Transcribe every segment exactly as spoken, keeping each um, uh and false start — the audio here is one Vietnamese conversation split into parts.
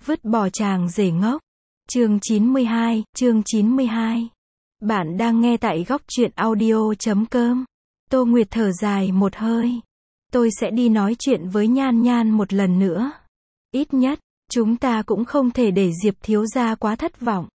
Vứt bỏ chàng rể ngốc. Chương chín mươi hai, chương chín mươi hai. Bạn đang nghe tại góc truyện audio chấm com. Tô Nguyệt thở dài một hơi. Tôi sẽ đi nói chuyện với Nhan Nhan một lần nữa. Ít nhất, chúng ta cũng không thể để Diệp thiếu gia quá thất vọng.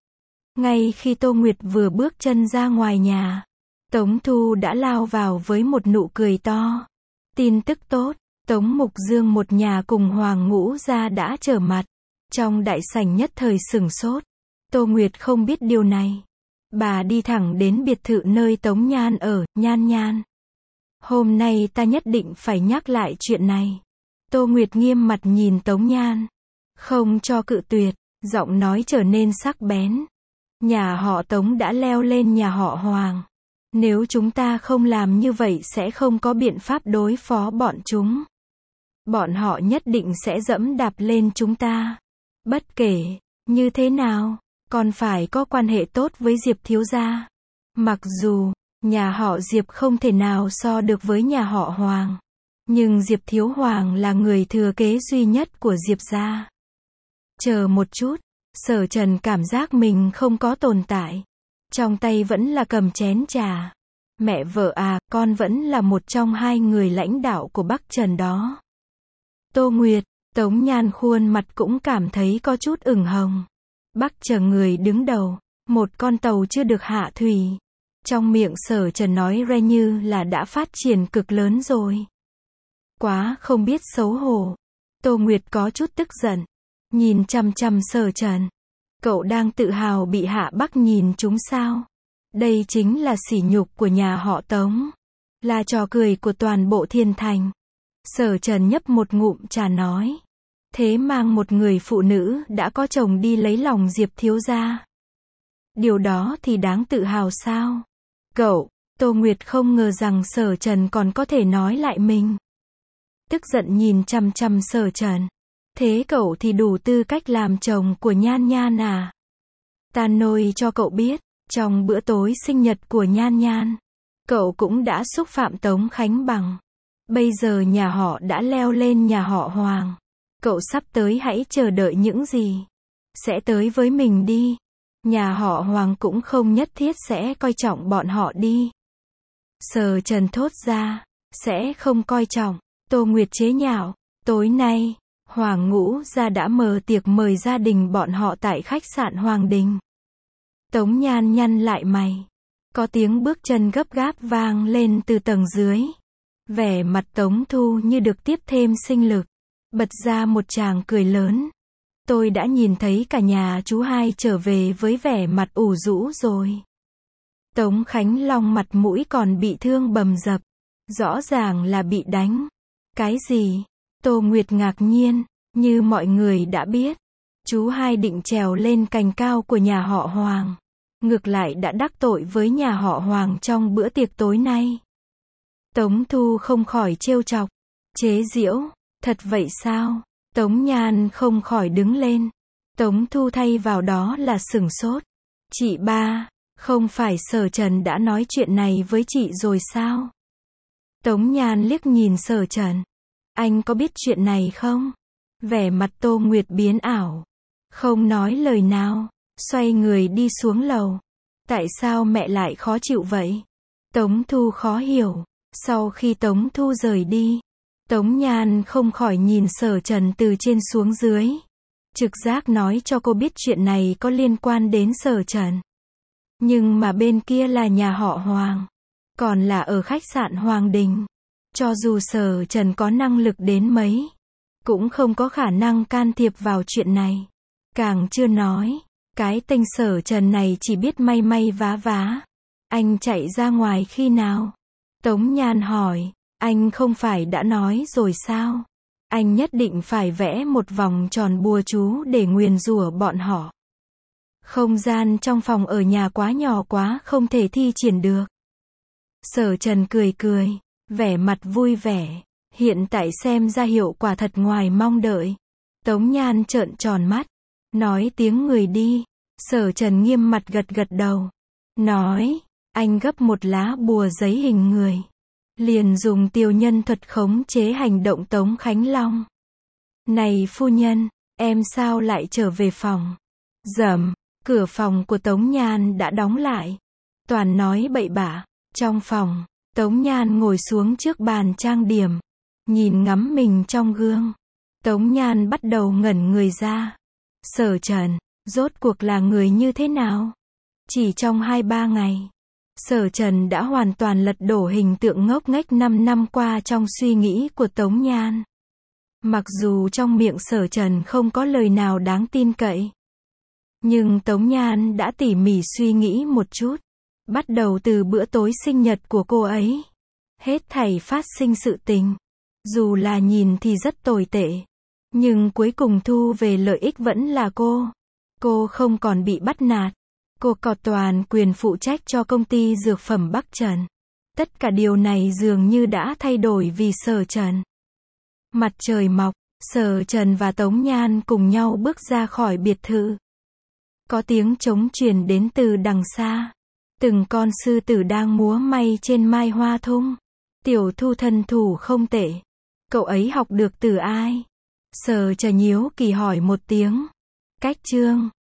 Ngay khi Tô Nguyệt vừa bước chân ra ngoài nhà, Tống Thu đã lao vào với một nụ cười to. Tin tức tốt, Tống Mục Dương một nhà cùng Hoàng Ngũ gia đã trở mặt. Trong đại sảnh nhất thời sửng sốt. Tô Nguyệt không biết điều này. Bà đi thẳng đến biệt thự nơi Tống Nhan ở. Nhan Nhan, hôm nay ta nhất định phải nhắc lại chuyện này. Tô Nguyệt nghiêm mặt nhìn Tống Nhan, không cho cự tuyệt, giọng nói trở nên sắc bén. Nhà họ Tống đã leo lên nhà họ Hoàng. Nếu chúng ta không làm như vậy sẽ không có biện pháp đối phó bọn chúng. Bọn họ nhất định sẽ dẫm đạp lên chúng ta. Bất kể như thế nào, còn phải có quan hệ tốt với Diệp thiếu gia. Mặc dù nhà họ Diệp không thể nào so được với nhà họ Hoàng, nhưng Diệp thiếu hoàng là người thừa kế duy nhất của Diệp gia. Chờ một chút, Sở Trần cảm giác mình không có tồn tại. Trong tay vẫn là cầm chén trà. Mẹ vợ à, con vẫn là một trong hai người lãnh đạo của Bắc Trần đó. Tô Nguyệt, Tống Nhan khuôn mặt cũng cảm thấy có chút ửng hồng. Bắc Trần người đứng đầu, một con tàu chưa được hạ thủy. Trong miệng Sở Trần nói ra như là đã phát triển cực lớn rồi. Quá không biết xấu hổ. Tô Nguyệt có chút tức giận. Nhìn chằm chằm Sở Trần. Cậu đang tự hào bị Hạ Bắc nhìn chúng sao? Đây chính là sỉ nhục của nhà họ Tống. Là trò cười của toàn bộ Thiên Thành. Sở Trần nhấp một ngụm trà nói. Thế mang một người phụ nữ đã có chồng đi lấy lòng Diệp thiếu gia. Điều đó thì đáng tự hào sao? Cậu, Tô Nguyệt không ngờ rằng Sở Trần còn có thể nói lại mình. Tức giận nhìn chằm chằm Sở Trần. Thế cậu thì đủ tư cách làm chồng của Nhan Nhan à? Ta nôi cho cậu biết, trong bữa tối sinh nhật của Nhan Nhan, cậu cũng đã xúc phạm Tống Khánh Bằng. Bây giờ nhà họ đã leo lên nhà họ Hoàng. Cậu sắp tới hãy chờ đợi những gì sẽ tới với mình đi. Nhà họ Hoàng cũng không nhất thiết sẽ coi trọng bọn họ đi. Sở Trần thốt ra, sẽ không coi trọng. Tô Nguyệt chế nhạo, tối nay, Hoàng Ngũ gia đã mở tiệc mời gia đình bọn họ tại khách sạn Hoàng Đình. Tống Nhan nhăn lại mày. Có tiếng bước chân gấp gáp vang lên từ tầng dưới. Vẻ mặt Tống Thu như được tiếp thêm sinh lực. Bật ra một tràng cười lớn. Tôi đã nhìn thấy cả nhà chú hai trở về với vẻ mặt ủ rũ rồi. Tống Khánh Long mặt mũi còn bị thương bầm dập. Rõ ràng là bị đánh. Cái gì? Tô Nguyệt ngạc nhiên. Như mọi người đã biết, chú hai định trèo lên cành cao của nhà họ Hoàng. Ngược lại đã đắc tội với nhà họ Hoàng trong bữa tiệc tối nay. Tống Thu không khỏi trêu chọc, chế giễu. Thật vậy sao? Tống Nhan không khỏi đứng lên. Tống Thu thay vào đó là sửng sốt. Chị ba, không phải Sở Trần đã nói chuyện này với chị rồi sao? Tống Nhan liếc nhìn Sở Trần. Anh có biết chuyện này không? Vẻ mặt Tô Nguyệt biến ảo. Không nói lời nào. Xoay người đi xuống lầu. Tại sao mẹ lại khó chịu vậy? Tống Thu khó hiểu. Sau khi Tống Thu rời đi, Tống Nhan không khỏi nhìn Sở Trần từ trên xuống dưới. Trực giác nói cho cô biết chuyện này có liên quan đến Sở Trần. Nhưng mà bên kia là nhà họ Hoàng. Còn là ở khách sạn Hoàng Đình. Cho dù Sở Trần có năng lực đến mấy, cũng không có khả năng can thiệp vào chuyện này. Càng chưa nói, cái tên Sở Trần này chỉ biết may may vá vá. Anh chạy ra ngoài khi nào? Tống Nhan hỏi, anh không phải đã nói rồi sao? Anh nhất định phải vẽ một vòng tròn bùa chú để nguyền rủa bọn họ. Không gian trong phòng ở nhà quá nhỏ quá không thể thi triển được. Sở Trần cười cười, vẻ mặt vui vẻ. Hiện tại xem ra hiệu quả thật ngoài mong đợi. Tống Nhan trợn tròn mắt. Nói tiếng người đi. Sở Trần nghiêm mặt gật gật đầu. Nói, anh gấp một lá bùa giấy hình người. Liền dùng tiêu nhân thuật khống chế hành động Tống Khánh Long. Này phu nhân, Em sao lại trở về phòng? Rầm, cửa phòng của Tống Nhan đã đóng lại. Toàn nói bậy bạ. Trong phòng, Tống Nhan ngồi xuống trước bàn trang điểm, nhìn ngắm mình trong gương. Tống Nhan bắt đầu ngẩn người ra. Sở Trần, rốt cuộc là người như thế nào? Chỉ trong hai ba ngày, Sở Trần đã hoàn toàn lật đổ hình tượng ngốc nghếch năm năm qua trong suy nghĩ của Tống Nhan. Mặc dù trong miệng Sở Trần không có lời nào đáng tin cậy, nhưng Tống Nhan đã tỉ mỉ suy nghĩ một chút. Bắt đầu từ bữa tối sinh nhật của cô ấy, hết thảy phát sinh sự tình, dù là nhìn thì rất tồi tệ, nhưng cuối cùng thu về lợi ích vẫn là cô. Cô không còn bị bắt nạt. Cô có toàn quyền phụ trách cho công ty dược phẩm Bắc Trần. Tất cả điều này dường như đã thay đổi vì Sở Trần. Mặt trời mọc, Sở Trần và Tống Nhan cùng nhau bước ra khỏi biệt thự. Có tiếng trống truyền đến từ đằng xa. Từng con sư tử đang múa may trên mai hoa thung. Tiểu Thu thân thủ không tệ. Cậu ấy học được từ ai? Sở Trần hiếu kỳ hỏi một tiếng. Cách Trương.